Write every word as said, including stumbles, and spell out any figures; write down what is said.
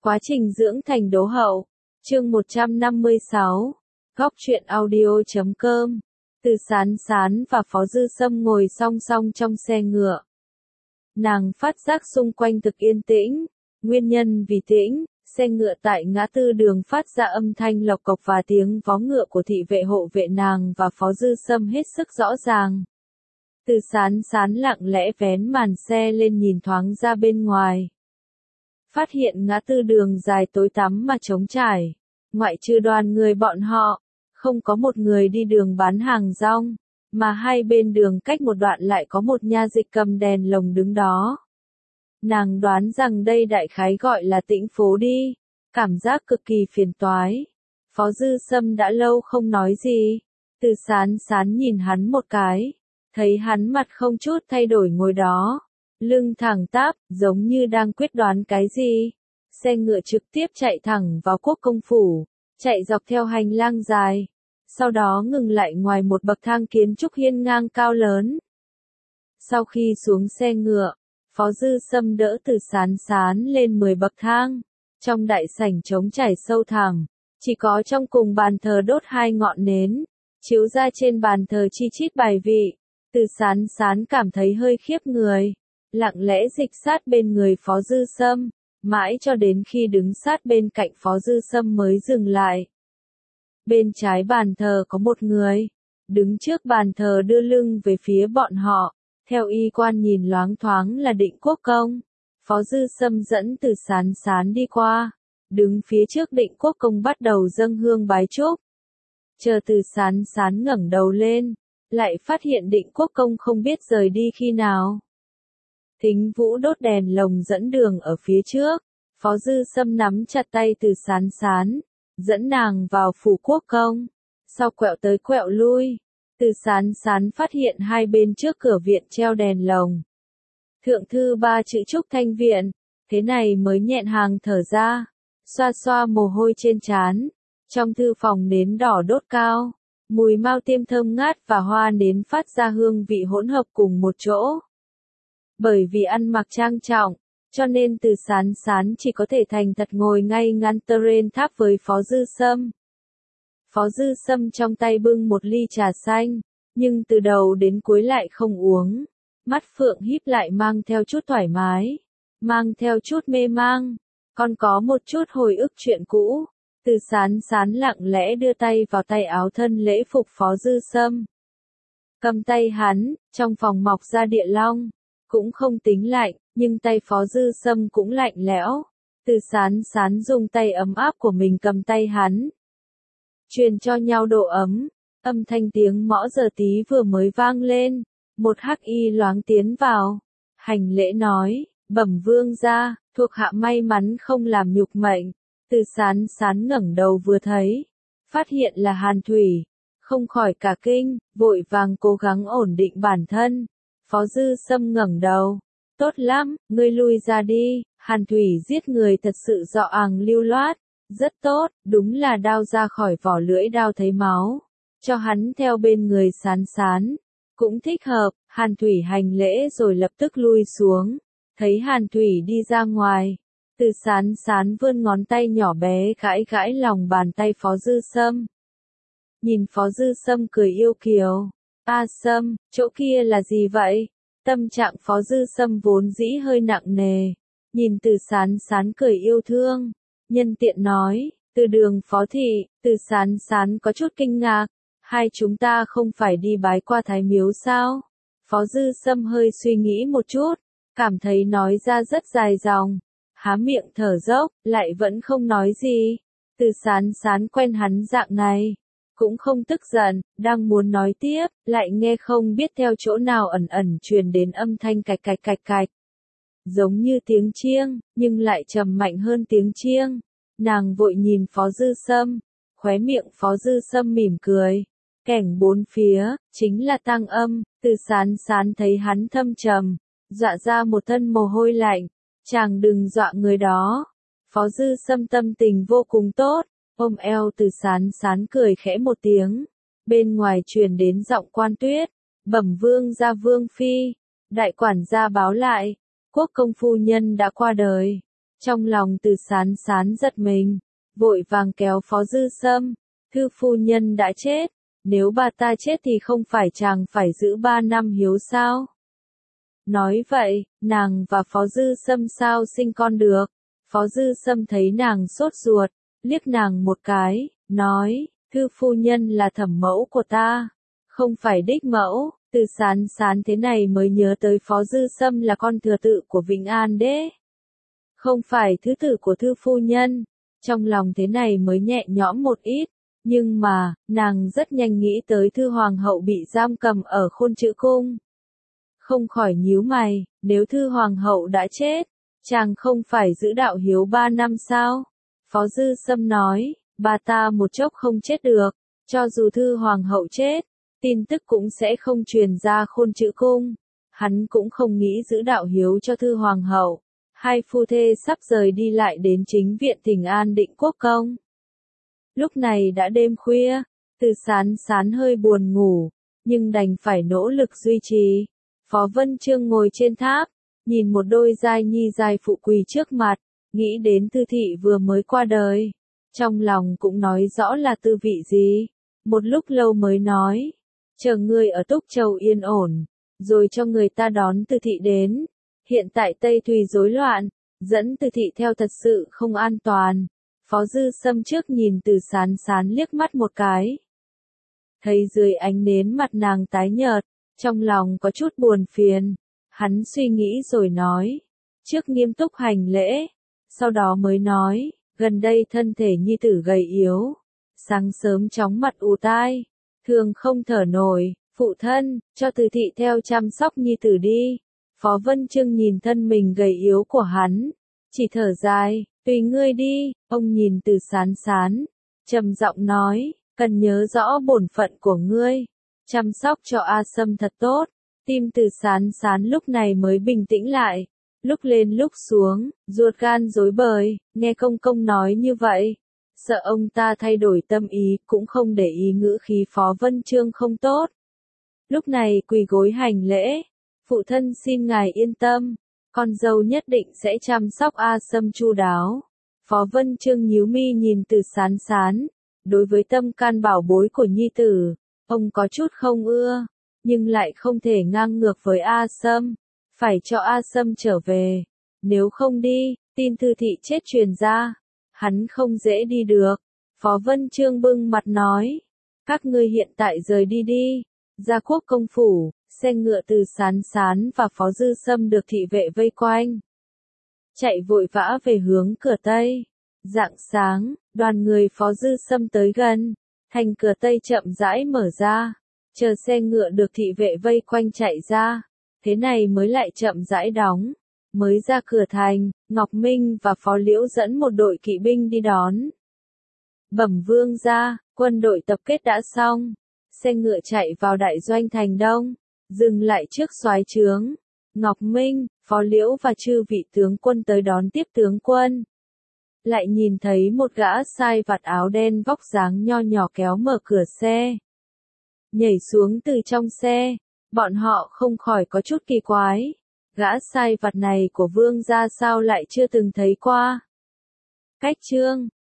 Quá trình dưỡng thành đố hậu. Chương một trăm năm mươi sáu. Góc truyện audio chấm com. Từ Sán Sán và Phó Dư Sâm ngồi song song trong xe ngựa. Nàng phát giác xung quanh thực yên tĩnh. Nguyên nhân vì tĩnh, xe ngựa tại ngã tư đường phát ra âm thanh lộc cộc và tiếng vó ngựa của thị vệ hộ vệ nàng và Phó Dư Sâm hết sức rõ ràng. Từ Sán Sán lặng lẽ vén màn xe lên nhìn thoáng ra bên ngoài. Phát hiện ngã tư đường dài tối tăm mà trống trải. Ngoại trừ đoàn người bọn họ, không có một người đi đường bán hàng rong, mà hai bên đường cách một đoạn lại có một nha dịch cầm đèn lồng đứng đó. Nàng đoán rằng đây đại khái gọi là Tĩnh phố đi, cảm giác cực kỳ phiền toái. Phó Dư Sâm đã lâu không nói gì, Từ Sán Sán nhìn hắn một cái, thấy hắn mặt không chút thay đổi ngồi đó, lưng thẳng tắp, giống như đang quyết đoán cái gì. Xe ngựa trực tiếp chạy thẳng vào Quốc công phủ, chạy dọc theo hành lang dài, sau đó ngừng lại ngoài một bậc thang kiến trúc hiên ngang cao lớn. Sau khi xuống xe ngựa, Phó Dư Sâm đỡ Từ Sán Sán lên mười bậc thang. Trong đại sảnh trống trải sâu thẳm, chỉ có trong cùng bàn thờ đốt hai ngọn nến, chiếu ra trên bàn thờ chi chít bài vị. Từ Sán Sán cảm thấy hơi khiếp người, lặng lẽ dịch sát bên người Phó Dư Sâm, mãi cho đến khi đứng sát bên cạnh Phó Dư Sâm mới dừng lại. Bên trái bàn thờ có một người, đứng trước bàn thờ đưa lưng về phía bọn họ, theo y quan nhìn loáng thoáng là Định Quốc Công. Phó Dư Sâm dẫn Từ Sán Sán đi qua, đứng phía trước Định Quốc Công bắt đầu dâng hương bái chúc. Chờ Từ Sán Sán ngẩng đầu lên, lại phát hiện Định Quốc Công không biết rời đi khi nào. Thính Vũ đốt đèn lồng dẫn đường ở phía trước, Phó Dư Sâm nắm chặt tay Từ Sán Sán, dẫn nàng vào phủ Quốc Công. Sau quẹo tới quẹo lui, Từ Sán Sán phát hiện hai bên trước cửa viện treo đèn lồng. Thượng thư ba chữ Trúc Thanh Viện, thế này mới nhẹn hàng thở ra, xoa xoa mồ hôi trên trán. Trong thư phòng nến đỏ đốt cao, mùi mao tiêm thơm ngát và hoa nến phát ra hương vị hỗn hợp cùng một chỗ. Bởi vì ăn mặc trang trọng, cho nên Từ Sán Sán chỉ có thể thành thật ngồi ngay ngắn trên tháp với Phó Dư Sâm. Phó Dư Sâm trong tay bưng một ly trà xanh, nhưng từ đầu đến cuối lại không uống. Mắt phượng híp lại mang theo chút thoải mái, mang theo chút mê mang, còn có một chút hồi ức chuyện cũ. Từ Sán Sán lặng lẽ đưa tay vào tay áo thân lễ phục Phó Dư Sâm. Cầm tay hắn, trong phòng mọc ra địa long, cũng không tính lạnh, nhưng tay Phó Dư Sâm cũng lạnh lẽo. Từ Sán Sán dùng tay ấm áp của mình cầm tay hắn, truyền cho nhau độ ấm. Âm thanh tiếng mõ giờ tí vừa mới vang lên, một hắc y loáng tiến vào, hành lễ nói, bẩm vương gia, thuộc hạ may mắn không làm nhục mệnh. Từ Sán Sán ngẩng đầu vừa thấy, phát hiện là Hàn Thủy, không khỏi cả kinh, vội vàng cố gắng ổn định bản thân. Phó Dư Sâm ngẩng đầu, tốt lắm, ngươi lui ra đi. Hàn Thủy giết người thật sự rõ àng lưu loát, rất tốt, đúng là đao ra khỏi vỏ lưỡi đao thấy máu. Cho hắn theo bên người Sán Sán, cũng thích hợp. Hàn Thủy hành lễ rồi lập tức lui xuống, thấy Hàn Thủy đi ra ngoài. Từ Sán Sán vươn ngón tay nhỏ bé gãi gãi lòng bàn tay Phó Dư Sâm. Nhìn Phó Dư Sâm cười yêu kiều. A Sâm, chỗ kia là gì vậy? Tâm trạng Phó Dư Sâm vốn dĩ hơi nặng nề. Nhìn Từ Sán Sán cười yêu thương, nhân tiện nói, Từ đường phó thị. Từ Sán Sán có chút kinh ngạc, hai chúng ta không phải đi bái qua Thái Miếu sao? Phó Dư Sâm hơi suy nghĩ một chút, cảm thấy nói ra rất dài dòng. Há miệng thở dốc, lại vẫn không nói gì. Từ Sán Sán quen hắn dạng này, cũng không tức giận, đang muốn nói tiếp, lại nghe không biết theo chỗ nào ẩn ẩn truyền đến âm thanh cạch cạch cạch cạch. Giống như tiếng chiêng, nhưng lại trầm mạnh hơn tiếng chiêng. Nàng vội nhìn Phó Dư Sâm, khóe miệng Phó Dư Sâm mỉm cười. Cảnh bốn phía, chính là Tăng Âm. Từ Sán Sán thấy hắn thâm trầm, dọa ra một thân mồ hôi lạnh. Chàng đừng dọa người đó. Phó Dư Sâm tâm tình vô cùng tốt, ôm eo Từ Sán Sán cười khẽ một tiếng. Bên ngoài truyền đến giọng Quan Tuyết, bẩm vương gia vương phi, đại quản gia báo lại, Quốc công phu nhân đã qua đời. Trong lòng Từ Sán Sán giật mình, vội vàng kéo Phó Dư Sâm, thư phu nhân đã chết, nếu bà ta chết thì không phải chàng phải giữ ba năm hiếu sao? Nói vậy, nàng và Phó Dư Sâm sao sinh con được? Phó Dư Sâm thấy nàng sốt ruột, liếc nàng một cái, nói, thư phu nhân là thẩm mẫu của ta, không phải đích mẫu. Từ Sán Sán thế này mới nhớ tới Phó Dư Sâm là con thừa tự của Vĩnh An đế, không phải thứ tử của thư phu nhân. Trong lòng thế này mới nhẹ nhõm một ít, nhưng mà, nàng rất nhanh nghĩ tới thư hoàng hậu bị giam cầm ở Khôn Chữ cung. Không khỏi nhíu mày, nếu thư hoàng hậu đã chết, chàng không phải giữ đạo hiếu ba năm sao? Phó Dư Sâm nói, bà ta một chốc không chết được, cho dù thư hoàng hậu chết, tin tức cũng sẽ không truyền ra Khôn Chữ cung. Hắn cũng không nghĩ giữ đạo hiếu cho thư hoàng hậu. Hai phu thê sắp rời đi lại đến chính viện Thỉnh An Định Quốc công. Lúc này đã đêm khuya, Từ Sán Sán hơi buồn ngủ, nhưng đành phải nỗ lực duy trì. Phó Vân Chương ngồi trên tháp, nhìn một đôi giai nhi giai phụ quỳ trước mặt, nghĩ đến Tư thị vừa mới qua đời. Trong lòng cũng nói rõ là tư vị gì. Một lúc lâu mới nói, chờ ngươi ở Túc Châu yên ổn, rồi cho người ta đón Tư thị đến. Hiện tại Tây Thùy rối loạn, dẫn Tư thị theo thật sự không an toàn. Phó Dư Sâm trước nhìn Từ Sán Sán liếc mắt một cái. Thấy dưới ánh nến mặt nàng tái nhợt, trong lòng có chút buồn phiền. Hắn suy nghĩ rồi nói, trước nghiêm túc hành lễ, sau đó mới nói, gần đây thân thể nhi tử gầy yếu, sáng sớm chóng mặt ù tai, thường không thở nổi, phụ thân, cho Từ thị theo chăm sóc nhi tử đi. Phó Vân Chương nhìn thân mình gầy yếu của hắn, chỉ thở dài, tùy ngươi đi. Ông nhìn Từ Sán Sán, trầm giọng nói, cần nhớ rõ bổn phận của ngươi, chăm sóc cho A Sâm thật tốt. Tim Từ Sán Sán lúc này mới bình tĩnh lại, lúc lên lúc xuống, ruột gan rối bời, nghe công công nói như vậy, sợ ông ta thay đổi tâm ý, cũng không để ý ngữ khí Phó Vân Chương không tốt. Lúc này quỳ gối hành lễ, phụ thân xin ngài yên tâm, con dâu nhất định sẽ chăm sóc A Sâm chu đáo. Phó Vân Chương nhíu mi nhìn Từ Sán Sán, đối với tâm can bảo bối của nhi tử, ông có chút không ưa, nhưng lại không thể ngang ngược với A Sâm, phải cho A Sâm trở về, nếu không đi, tin Tư thị chết truyền ra, hắn không dễ đi được. Phó Vân Chương bưng mặt nói, các ngươi hiện tại rời đi đi. Gia Quốc công phủ, xe ngựa Từ Sán Sán và Phó Dư Sâm được thị vệ vây quanh, chạy vội vã về hướng cửa Tây. Rạng sáng, đoàn người Phó Dư Sâm tới gần, thành cửa Tây chậm rãi mở ra, chờ xe ngựa được thị vệ vây quanh chạy ra, thế này mới lại chậm rãi đóng. Mới ra cửa thành, Ngọc Minh và Phó Liễu dẫn một đội kỵ binh đi đón. Bẩm vương gia, quân đội tập kết đã xong, xe ngựa chạy vào đại doanh thành Đông, dừng lại trước soái trướng. Ngọc Minh, Phó Liễu và chư vị tướng quân tới đón tiếp tướng quân. Lại nhìn thấy một gã sai vặt áo đen vóc dáng nho nhỏ kéo mở cửa xe, nhảy xuống từ trong xe, bọn họ không khỏi có chút kỳ quái. Gã sai vặt này của vương gia sao lại chưa từng thấy qua. Cách chương